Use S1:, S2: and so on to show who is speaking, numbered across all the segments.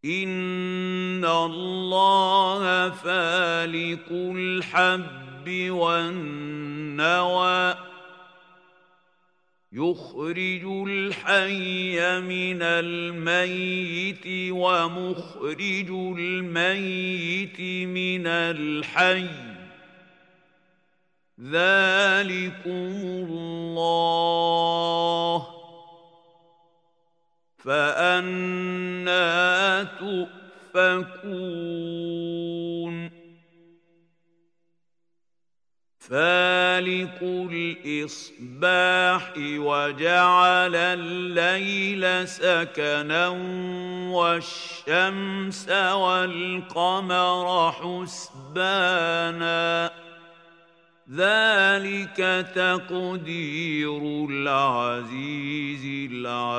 S1: إن الله فالق الحب والنوى يخرج الحي من الميت ومخرج الميت من الحي ذلكم الله فأنى تؤفكون فالق الإصباح وجعل الليل سكنا والشمس والقمر حسبانا ذلك تقدير العزيز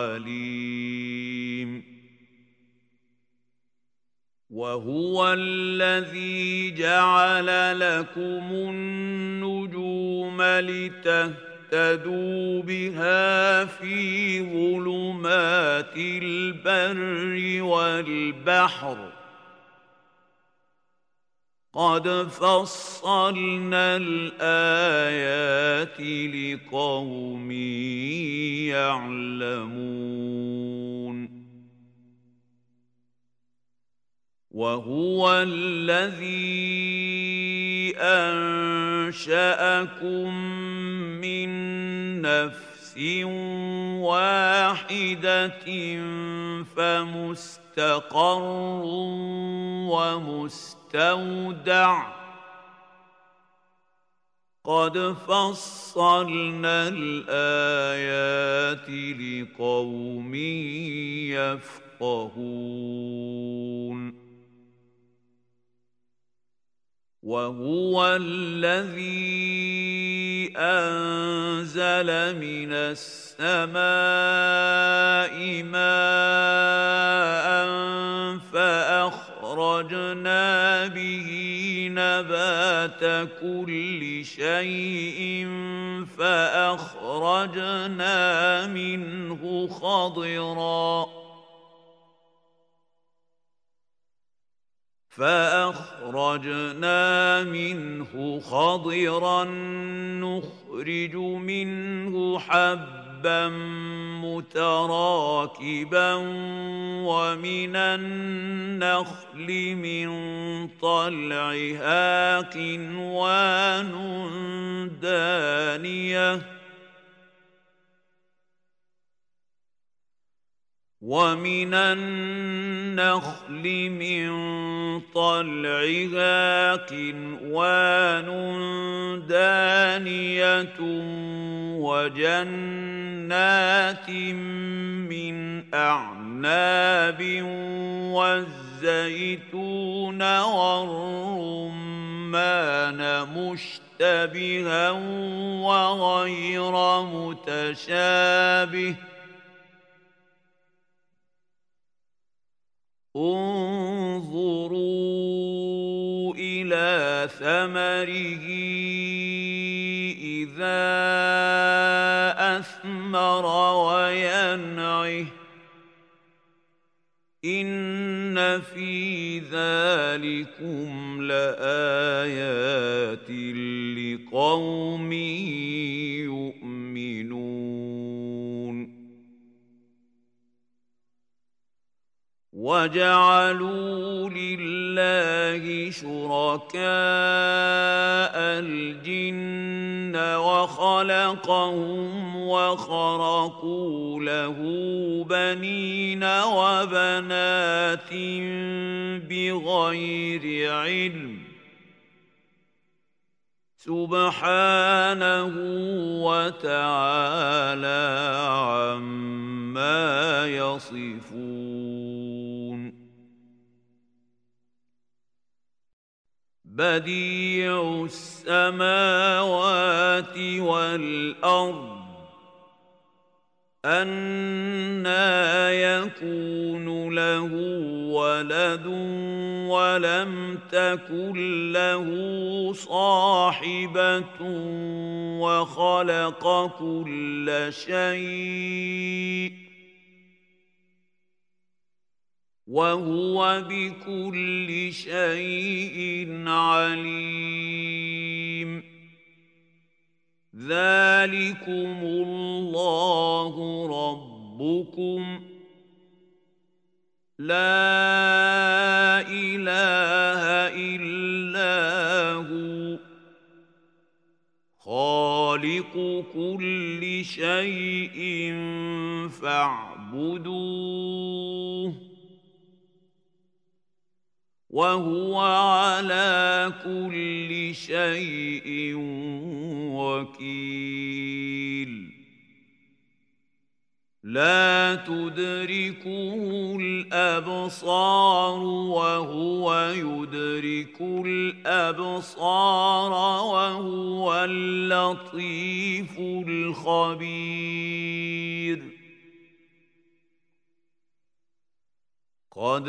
S1: العليم وهو الذي جعل لكم النجوم لتهتدوا بها في ظلمات البر والبحر قد فصلنا الآيات لقوم يعلمون وهو الذي أنشأكم من نفس واحدة فمستقر ومستودع قد فصلنا الآيات لقوم يفقهون وهو الذي أنزل من السماء ماء فأخرجنا به نبات كل شيء فأخرجنا منه خضرا نخرج منه حبا متراكبا ومن النخل من طلعها قنوان دانية ومن النخل من طلعها قنوان دانية وجنات من أعناب والزيتون والرمان مشتبها وغير متشابه انظروا إلى ثمره إذا أثمر وينعه إن في ذلكم لآيات لقوم يؤمنون وجعلوا لله شركاء الجن وخلقهم وخرقوا له بنين وبنات بغير علم سبحانه وتعالى عما يصفون بديع السماوات والأرض أنى يكون له ولد ولم تكن له صاحبة وخلق كل شيء وهو بكل شيء عليم. ذلكم الله ربكم لا إله إلا هو خالق كل شيء فاعبدوه وهو على كل شيء وكيل. لا تدركه الأبصار وهو يدرك الأبصار وهو اللطيف الخبير. قد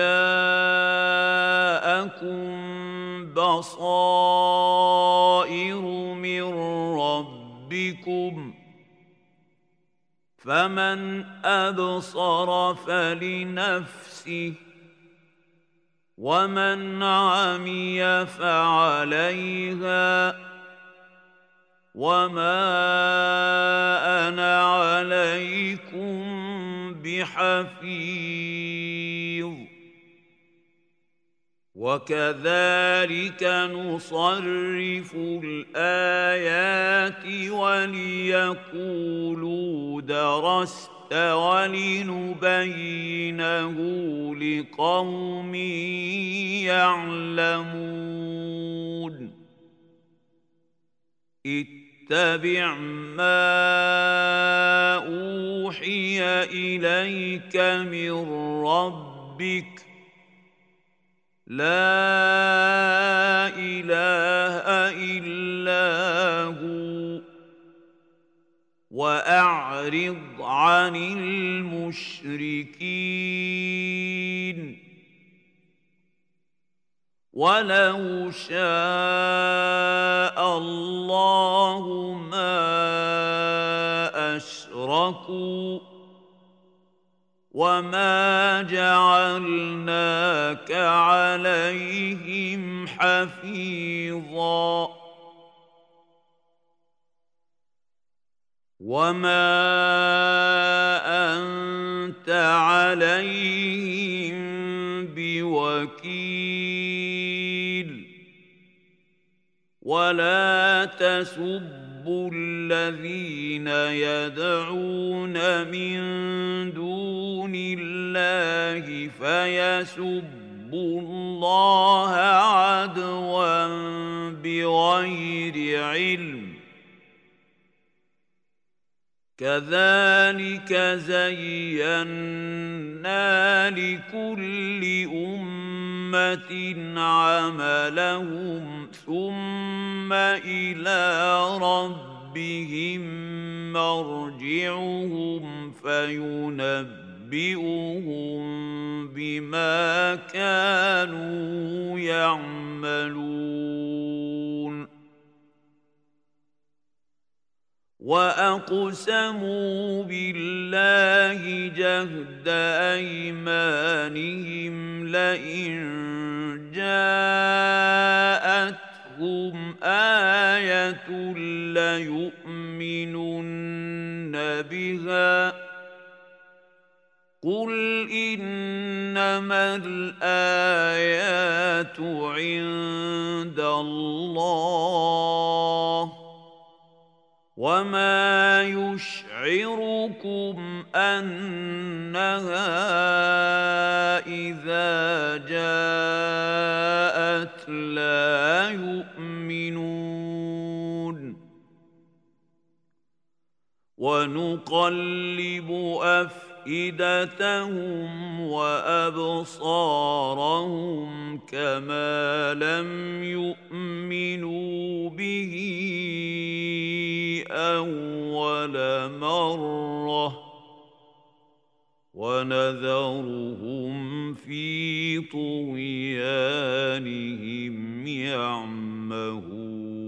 S1: جاءكم بصائر من ربكم فمن أبصر فلنفسه ومن عمي فعليها وما أنا عليكم بحفيظ. وكذلك نصرف الآيات وليقولوا درست ولنبينه لقوم يعلمون. اتبع ما أوحي إليك من ربك لا إله إلا هو وأعرض عن المشركين. ولو شاء الله ما أشركوا وما جعلناك عليهم حفيظا وما أنت عليهم بوكيل. ولا تسبوا الذين يدعون من دون الله فيسبوا الله عدوا بغير علم. كذلك زينا لكل أمة عملهم ثم إلى ربهم مرجعهم فينبئهم بما كانوا يعملون. وأقسموا بالله جهد أيمانهم لئن جاءتهم آية ليؤمنن بها قل إنما الآيات عند الله وما يشعركم أنها إذا جاءت لا يؤمنون. ونقلب أفئدتهم وأبصارهم كما لم يؤمنوا به أول مرة ونذرهم في طغيانهم يعمهون.